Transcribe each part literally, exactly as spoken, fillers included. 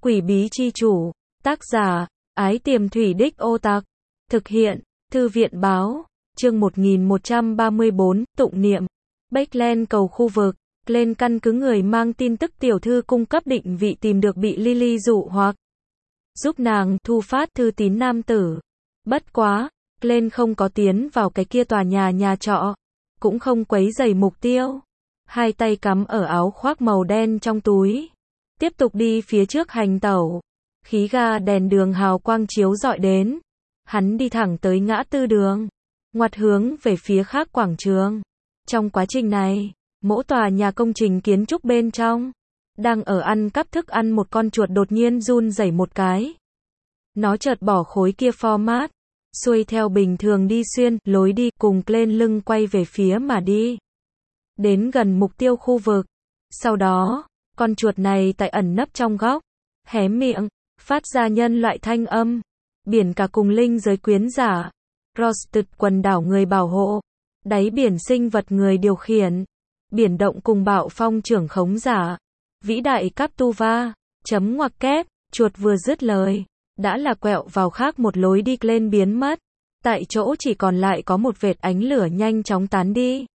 Quỷ bí chi chủ, tác giả, Ái Tiềm Thủy Đích Ô Tạc, thực hiện, Thư viện báo, chương một nghìn một trăm ba mươi bốn, tụng niệm, Backland cầu khu vực, lên căn cứ người mang tin tức tiểu thư cung cấp định vị tìm được bị Lily dụ hoặc giúp nàng thu phát thư tín nam tử. Bất quá, lên không có tiến vào cái kia tòa nhà nhà trọ, cũng không quấy rầy mục tiêu. Hai tay cắm ở áo khoác màu đen trong túi, tiếp tục đi phía trước hành tẩu. Khí ga đèn đường hào quang chiếu rọi đến, hắn đi thẳng tới ngã tư đường, ngoặt hướng về phía khác quảng trường. Trong quá trình này, mỗi tòa nhà công trình kiến trúc bên trong, đang ở ăn cắp thức ăn một con chuột đột nhiên run rẩy một cái. Nó chợt bỏ khối kia format, xuôi theo bình thường đi xuyên, lối đi, cùng lên lưng quay về phía mà đi. Đến gần mục tiêu khu vực. Sau đó, con chuột này tại ẩn nấp trong góc, hé miệng, phát ra nhân loại thanh âm. Biển cả cùng linh giới quyến giả. Roasted quần đảo người bảo hộ. Đáy biển sinh vật người điều khiển. Biển động cùng bạo phong trưởng khống giả. Vĩ đại Captuva. Chấm ngoặc kép, chuột vừa dứt lời, đã là quẹo vào khác một lối đi lên biến mất. Tại chỗ chỉ còn lại có một vệt ánh lửa nhanh chóng tán đi.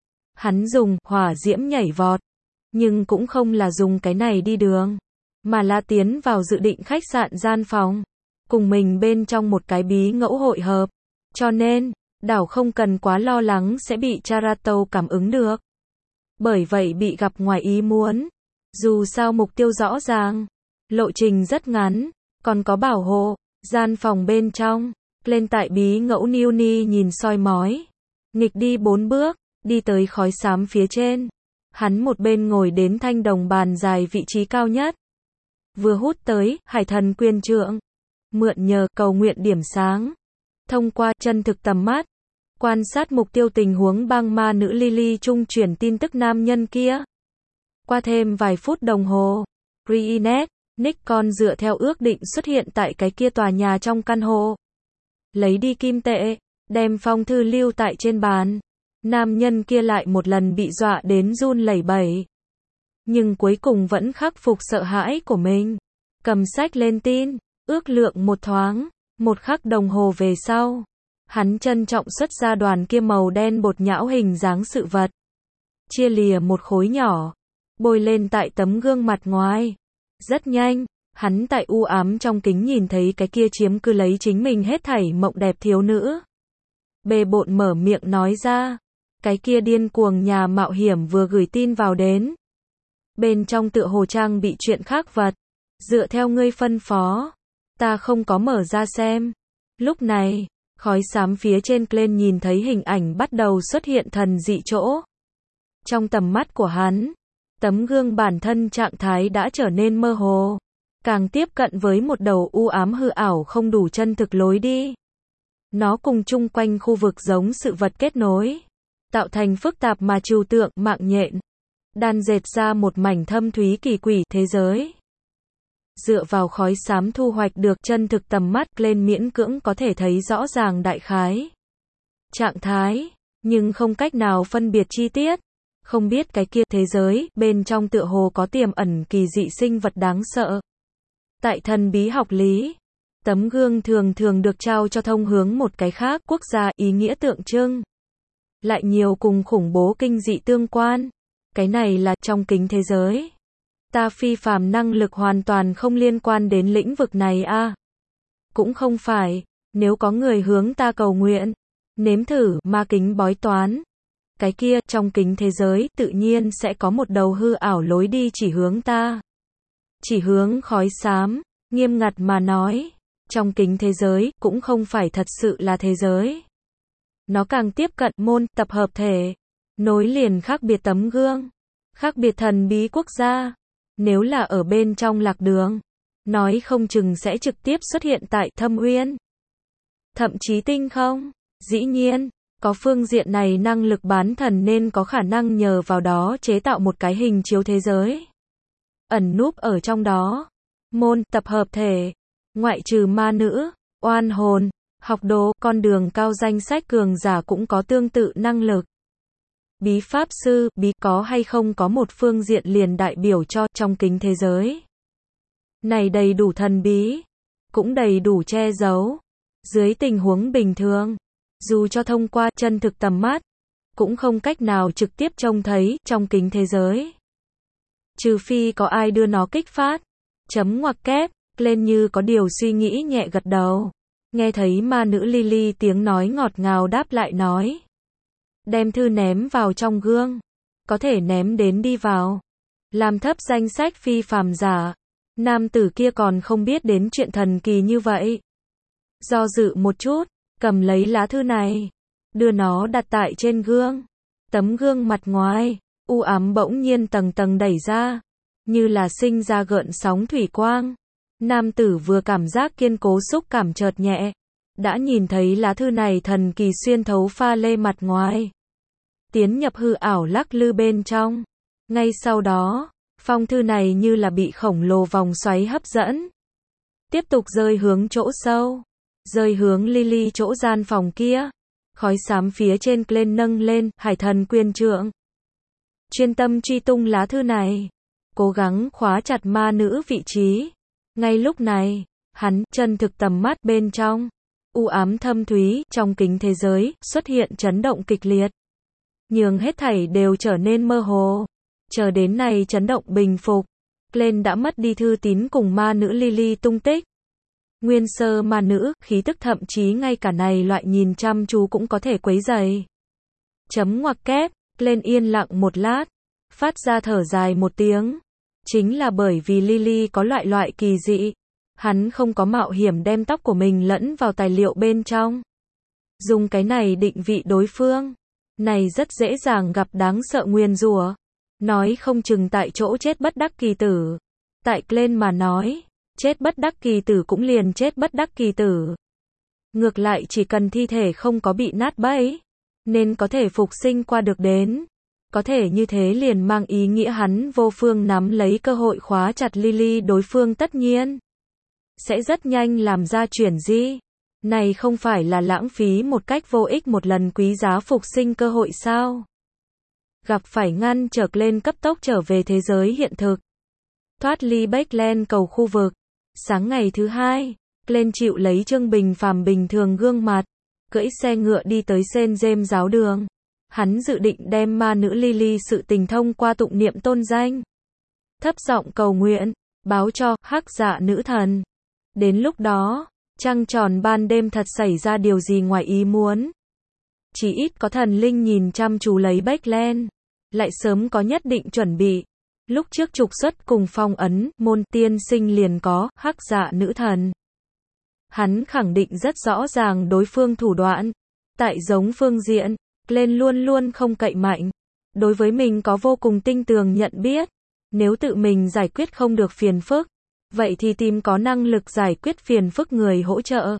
Hắn dùng hỏa diễm nhảy vọt, nhưng cũng không là dùng cái này đi đường, mà là tiến vào dự định khách sạn gian phòng, cùng mình bên trong một cái bí ngẫu hội hợp. Cho nên, đảo không cần quá lo lắng sẽ bị Charato cảm ứng được. Bởi vậy bị gặp ngoài ý muốn. Dù sao mục tiêu rõ ràng, lộ trình rất ngắn, còn có bảo hộ, gian phòng bên trong, lên tại bí ngẫu Newni nhìn soi mói. Nghịch đi bốn bước, đi tới khói xám phía trên. Hắn một bên ngồi đến thanh đồng bàn dài vị trí cao nhất. Vừa hút tới, hải thần quyền trượng. Mượn nhờ cầu nguyện điểm sáng. Thông qua chân thực tầm mắt. Quan sát mục tiêu tình huống băng ma nữ Lily trung chuyển tin tức nam nhân kia. Qua thêm vài phút đồng hồ. Reenact, Nikon dựa theo ước định xuất hiện tại cái kia tòa nhà trong căn hộ. Lấy đi kim tệ, đem phong thư lưu tại trên bàn. Nam nhân kia lại một lần bị dọa đến run lẩy bẩy. Nhưng cuối cùng vẫn khắc phục sợ hãi của mình. Cầm sách lên tin, ước lượng một thoáng, một khắc đồng hồ về sau. Hắn trân trọng xuất ra đoàn kia màu đen bột nhão hình dáng sự vật. Chia lìa một khối nhỏ, bôi lên tại tấm gương mặt ngoài. Rất nhanh, hắn tại u ám trong kính nhìn thấy cái kia chiếm cứ lấy chính mình hết thảy mộng đẹp thiếu nữ. Bề bộn mở miệng nói ra. Cái kia điên cuồng nhà mạo hiểm vừa gửi tin vào đến. Bên trong tựa hồ trang bị chuyện khác vật. Dựa theo ngươi phân phó. Ta không có mở ra xem. Lúc này, khói xám phía trên lên nhìn thấy hình ảnh bắt đầu xuất hiện thần dị chỗ. Trong tầm mắt của hắn, tấm gương bản thân trạng thái đã trở nên mơ hồ. Càng tiếp cận với một đầu u ám hư ảo không đủ chân thực lối đi. Nó cùng chung quanh khu vực giống sự vật kết nối. Tạo thành phức tạp mà trừu tượng, mạng nhện. Đan dệt ra một mảnh thâm thúy kỳ quỷ thế giới. Dựa vào khói xám thu hoạch được chân thực tầm mắt lên miễn cưỡng có thể thấy rõ ràng đại khái. Trạng thái, nhưng không cách nào phân biệt chi tiết. Không biết cái kia thế giới, bên trong tựa hồ có tiềm ẩn kỳ dị sinh vật đáng sợ. Tại thần bí học lý, tấm gương thường thường được trao cho thông hướng một cái khác quốc gia ý nghĩa tượng trưng. Lại nhiều cùng khủng bố kinh dị tương quan. Cái này là trong kính thế giới. Ta phi phàm năng lực hoàn toàn không liên quan đến lĩnh vực này a. À, cũng không phải, nếu có người hướng ta cầu nguyện, nếm thử ma kính bói toán. Cái kia, trong kính thế giới, tự nhiên sẽ có một đầu hư ảo lối đi chỉ hướng ta. Chỉ hướng khói xám, nghiêm ngặt mà nói. Trong kính thế giới, cũng không phải thật sự là thế giới. Nó càng tiếp cận môn, tập hợp thể. Nối liền khác biệt tấm gương. Khác biệt thần bí quốc gia. Nếu là ở bên trong lạc đường, nói không chừng sẽ trực tiếp xuất hiện tại thâm uyên. Thậm chí tinh không. Dĩ nhiên, có phương diện này năng lực bán thần nên có khả năng nhờ vào đó chế tạo một cái hình chiếu thế giới. Ẩn núp ở trong đó. Môn, tập hợp thể. Ngoại trừ ma nữ, oan hồn, học đồ, con đường cao danh sách cường giả cũng có tương tự năng lực. Bí pháp sư, bí có hay không có một phương diện liền đại biểu cho trong kính thế giới. Này đầy đủ thần bí, cũng đầy đủ che giấu. Dưới tình huống bình thường, dù cho thông qua chân thực tầm mắt, cũng không cách nào trực tiếp trông thấy trong kính thế giới. Trừ phi có ai đưa nó kích phát. Chấm ngoặc kép, lên như có điều suy nghĩ nhẹ gật đầu. Nghe thấy ma nữ Lily tiếng nói ngọt ngào đáp lại nói. Đem thư ném vào trong gương. Có thể ném đến đi vào. Làm thấp danh sách phi phàm giả. Nam tử kia còn không biết đến chuyện thần kỳ như vậy. Do dự một chút, cầm lấy lá thư này. Đưa nó đặt tại trên gương. Tấm gương mặt ngoài, u ám bỗng nhiên tầng tầng đẩy ra. Như là sinh ra gợn sóng thủy quang. Nam tử vừa cảm giác kiên cố xúc cảm chợt nhẹ. Đã nhìn thấy lá thư này thần kỳ xuyên thấu pha lê mặt ngoài. Tiến nhập hư ảo lắc lư bên trong. Ngay sau đó, phong thư này như là bị khổng lồ vòng xoáy hấp dẫn. Tiếp tục rơi hướng chỗ sâu. Rơi hướng Lily chỗ gian phòng kia. Khói xám phía trên lên nâng lên, hải thần quyền trượng. Chuyên tâm truy tung lá thư này. Cố gắng khóa chặt ma nữ vị trí. Ngay lúc này, hắn, chân thực tầm mắt bên trong. U ám thâm thúy, trong kính thế giới, xuất hiện chấn động kịch liệt. Nhường hết thảy đều trở nên mơ hồ. Chờ đến này chấn động bình phục. Glenn đã mất đi thư tín cùng ma nữ Lily tung tích. Nguyên sơ ma nữ, khí tức thậm chí ngay cả này loại nhìn chăm chú cũng có thể quấy rầy. Chấm ngoặc kép, Glenn yên lặng một lát. Phát ra thở dài một tiếng. Chính là bởi vì Lily có loại loại kỳ dị. Hắn không có mạo hiểm đem tóc của mình lẫn vào tài liệu bên trong. Dùng cái này định vị đối phương. Này rất dễ dàng gặp đáng sợ nguyền rủa. Nói không chừng tại chỗ chết bất đắc kỳ tử. Tại Glenn mà nói, chết bất đắc kỳ tử cũng liền chết bất đắc kỳ tử. Ngược lại chỉ cần thi thể không có bị nát bấy, nên có thể phục sinh qua được đến. Có thể như thế liền mang ý nghĩa hắn vô phương nắm lấy cơ hội khóa chặt Lily, đối phương tất nhiên sẽ rất nhanh làm ra chuyển di. Này không phải là lãng phí một cách vô ích một lần quý giá phục sinh cơ hội sao? Gặp phải ngăn trở lên cấp tốc trở về thế giới hiện thực. Thoát ly Backland cầu khu vực. Sáng ngày thứ hai, Glenn chịu lấy Trương Bình phàm bình thường gương mặt, cưỡi xe ngựa đi tới Saint James giáo đường. Hắn dự định đem ma nữ Lily sự tình thông qua tụng niệm tôn danh. Thấp giọng cầu nguyện, báo cho hắc dạ nữ thần. Đến lúc đó, trăng tròn ban đêm thật xảy ra điều gì ngoài ý muốn. Chỉ ít có thần linh nhìn chăm chú lấy Backland, lại sớm có nhất định chuẩn bị. Lúc trước trục xuất cùng phong ấn, môn tiên sinh liền có, hắc dạ nữ thần. Hắn khẳng định rất rõ ràng đối phương thủ đoạn. Tại giống phương diện, Glenn luôn luôn không cậy mạnh. Đối với mình có vô cùng tinh tường nhận biết. Nếu tự mình giải quyết không được phiền phức, vậy thì tìm có năng lực giải quyết phiền phức người hỗ trợ.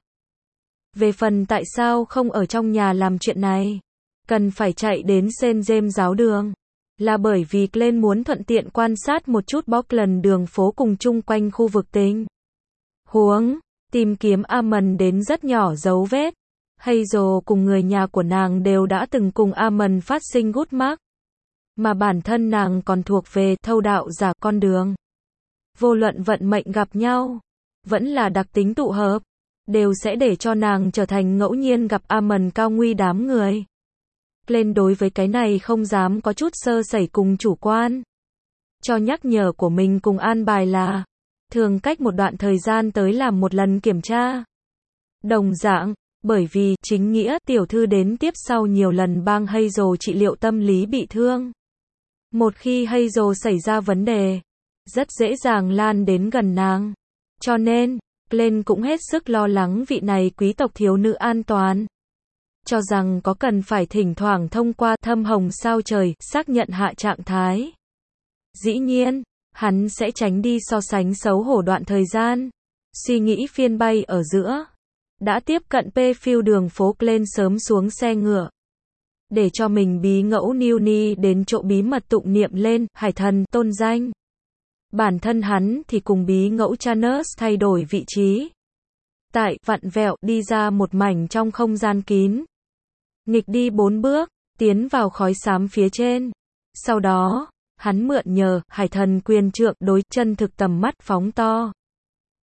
Về phần tại sao không ở trong nhà làm chuyện này, cần phải chạy đến Saint James giáo đường, là bởi vì Glenn muốn thuận tiện quan sát một chút Bockland đường phố cùng chung quanh khu vực tình huống, tìm kiếm Amon đến rất nhỏ dấu vết. Hazel cùng người nhà của nàng đều đã từng cùng Amon phát sinh gút mắc, mà bản thân nàng còn thuộc về thâu đạo giả con đường. Vô luận vận mệnh gặp nhau, vẫn là đặc tính tụ hợp, đều sẽ để cho nàng trở thành ngẫu nhiên gặp Amon cao nguy đám người. Glenn đối với cái này không dám có chút sơ sẩy cùng chủ quan. Cho nhắc nhở của mình cùng an bài là, thường cách một đoạn thời gian tới làm một lần kiểm tra. Đồng dạng, bởi vì, chính nghĩa, tiểu thư đến tiếp sau nhiều lần bang Hazel trị liệu tâm lý bị thương. Một khi Hazel xảy ra vấn đề, rất dễ dàng lan đến gần nàng. Cho nên, Glenn cũng hết sức lo lắng vị này quý tộc thiếu nữ an toàn. Cho rằng có cần phải thỉnh thoảng thông qua thâm hồng sao trời, xác nhận hạ trạng thái. Dĩ nhiên, hắn sẽ tránh đi so sánh xấu hổ đoạn thời gian. Suy nghĩ phiên bay ở giữa. Đã tiếp cận Pfield đường phố, Glenn sớm xuống xe ngựa. Để cho mình bí ngẫu Newny đến chỗ bí mật tụng niệm lên, hải thần, tôn danh. Bản thân hắn thì cùng bí ngẫu Chanus thay đổi vị trí. Tại, vặn vẹo, đi ra một mảnh trong không gian kín. Nghịch đi bốn bước, tiến vào khói xám phía trên. Sau đó, hắn mượn nhờ, hải thần quyền trượng đối chân thực tầm mắt phóng to.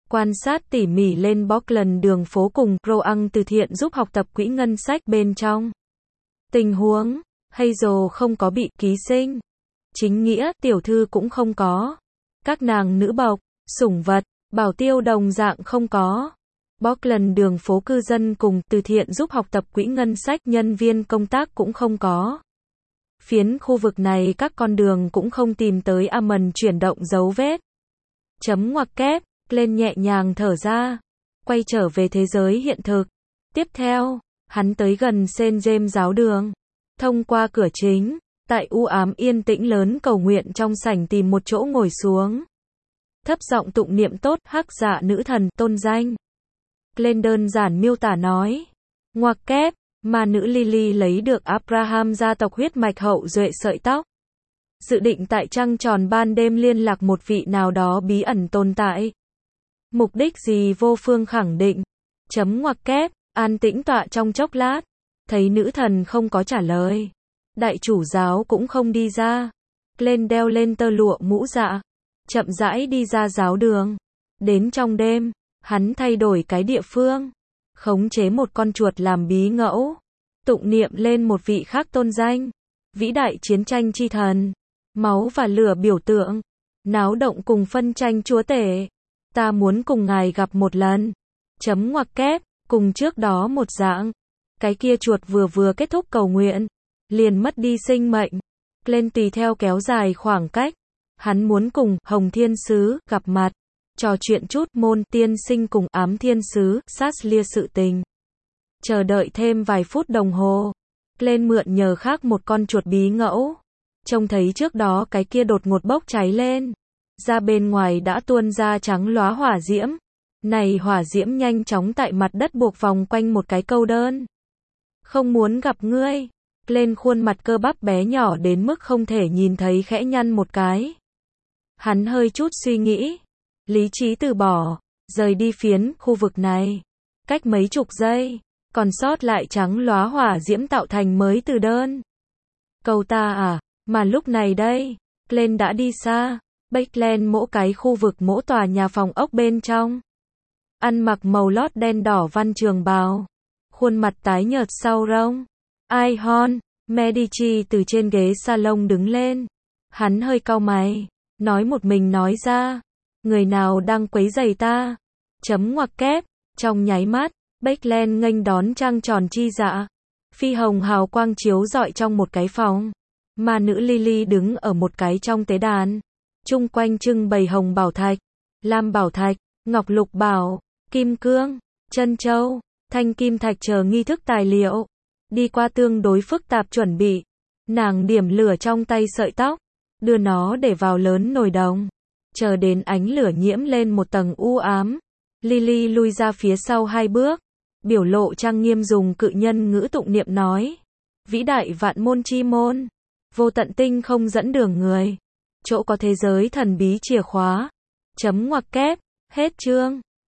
Quan sát tỉ mỉ lên Auckland đường phố cùng Roang từ thiện giúp học tập quỹ ngân sách bên trong. Tình huống, Hazel không có bị ký sinh. Chính nghĩa, tiểu thư cũng không có. Các nàng nữ bộc, sủng vật, bảo tiêu đồng dạng không có. Auckland đường phố cư dân cùng từ thiện giúp học tập quỹ ngân sách nhân viên công tác cũng không có. Phiến khu vực này các con đường cũng không tìm tới Amon chuyển động dấu vết. Chấm ngoặc kép, lên nhẹ nhàng thở ra. Quay trở về thế giới hiện thực. Tiếp theo, hắn tới gần Saint James giáo đường. Thông qua cửa chính, tại u ám yên tĩnh lớn cầu nguyện trong sảnh tìm một chỗ ngồi xuống. Thấp giọng tụng niệm tốt hắc dạ nữ thần tôn danh. Lên đơn giản miêu tả nói. Ngoặc kép, mà nữ Lily lấy được Abraham gia tộc huyết mạch hậu duệ sợi tóc. Dự định tại trăng tròn ban đêm liên lạc một vị nào đó bí ẩn tồn tại. Mục đích gì vô phương khẳng định. Chấm ngoặc kép, an tĩnh tọa trong chốc lát. Thấy nữ thần không có trả lời. Đại chủ giáo cũng không đi ra. Lên đeo lên tơ lụa mũ dạ. Chậm rãi đi ra giáo đường. Đến trong đêm, hắn thay đổi cái địa phương. Khống chế một con chuột làm bí ngẫu. Tụng niệm lên một vị khác tôn danh. Vĩ đại chiến tranh chi thần. Máu và lửa biểu tượng. Náo động cùng phân tranh chúa tể. Ta muốn cùng ngài gặp một lần. Chấm ngoặc kép, cùng trước đó một dạng. Cái kia chuột vừa vừa kết thúc cầu nguyện. Liền mất đi sinh mệnh. Lên tùy theo kéo dài khoảng cách. Hắn muốn cùng Hồng Thiên Sứ gặp mặt. Trò chuyện chút môn tiên sinh cùng ám thiên sứ, sát lia sự tình. Chờ đợi thêm vài phút đồng hồ. Lên mượn nhờ khác một con chuột bí ngẫu. Trông thấy trước đó cái kia đột ngột bốc cháy lên. Ra bên ngoài đã tuôn ra trắng lóa hỏa diễm. Này hỏa diễm nhanh chóng tại mặt đất buộc vòng quanh một cái câu đơn. Không muốn gặp ngươi. Lên khuôn mặt cơ bắp bé nhỏ đến mức không thể nhìn thấy khẽ nhăn một cái. Hắn hơi chút suy nghĩ. Lý trí từ bỏ. Rời đi phiến khu vực này. Cách mấy chục giây. Còn sót lại trắng lóa hỏa diễm tạo thành mới từ đơn. Cầu ta à. Mà lúc này đây. Lên đã đi xa. Backland mỗi cái khu vực mỗi tòa nhà phòng ốc bên trong. Ăn mặc màu lót đen đỏ văn trường bào. Khuôn mặt tái nhợt sau rông. Ai hon, Medici từ trên ghế salon đứng lên. Hắn hơi cau mày. Nói một mình nói ra. Người nào đang quấy rầy ta? Chấm ngoặc kép. Trong nháy mắt, Backland nghênh đón trăng tròn chi dạ. Phi hồng hào quang chiếu rọi trong một cái phòng. Mà nữ Lily đứng ở một cái trong tế đàn. Chung quanh trưng bày hồng bảo thạch, lam bảo thạch, ngọc lục bảo, kim cương, chân châu, thanh kim thạch chờ nghi thức tài liệu. Đi qua tương đối phức tạp chuẩn bị. Nàng điểm lửa trong tay sợi tóc. Đưa nó để vào lớn nồi đồng. Chờ đến ánh lửa nhiễm lên một tầng u ám. Lily lui ra phía sau hai bước. Biểu lộ trang nghiêm dùng cự nhân ngữ tụng niệm nói. Vĩ đại vạn môn chi môn. Vô tận tinh không dẫn đường người. Chỗ có thế giới thần bí chìa khóa. Chấm ngoặc kép. Hết chương.